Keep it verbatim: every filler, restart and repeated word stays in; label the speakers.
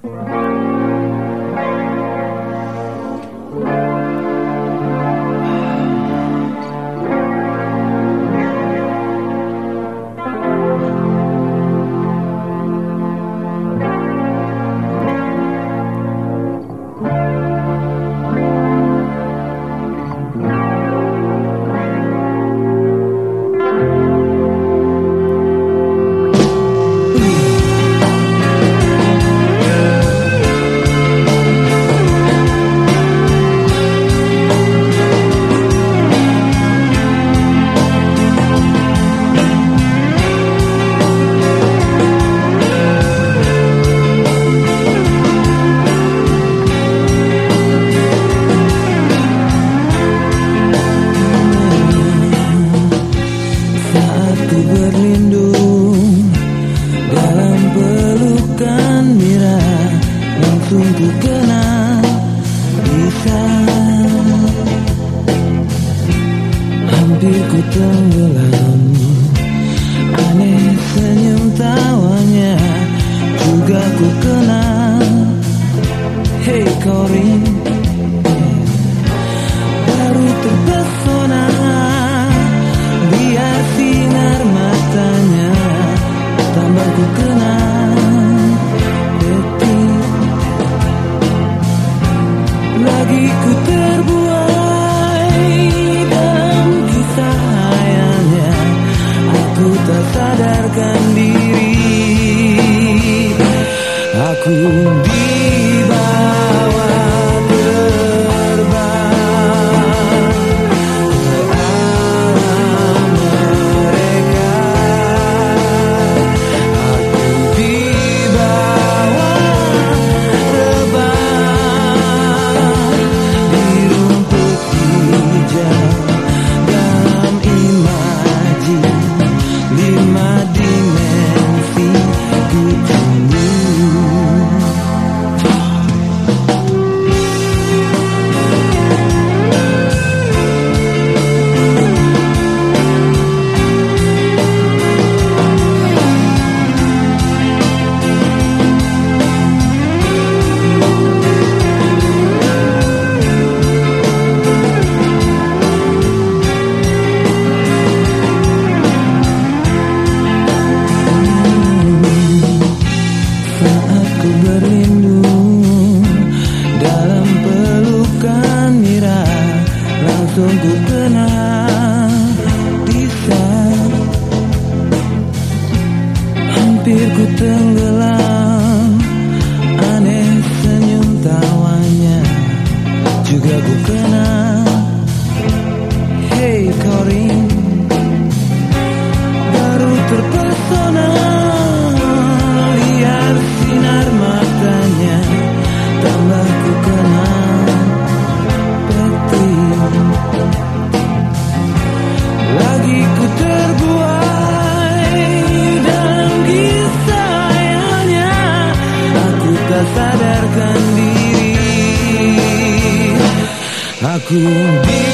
Speaker 1: Berlindung dalam pelukan Mira, langsung ku kenal bisa. Hampir ku tenggelam, aneh senyum tawanya juga ku kenal. Hey Corin, baru terpesona biar sinar matanya tambah ku kenal. Detik lagi ku terbuai dalam kisah hayalnya, aku tak sadarkan diri. Aku dibawa langsung ku kenal bisa. Hampir ku tenggelam, aneh senyum tawanya juga ku kenal. Hey Corin, baru terpesona lihat sinar matanya tambah ku kenal. Lagi ku terbuai dalam kisah hayalnya, aku tak sadarkan diri. Aku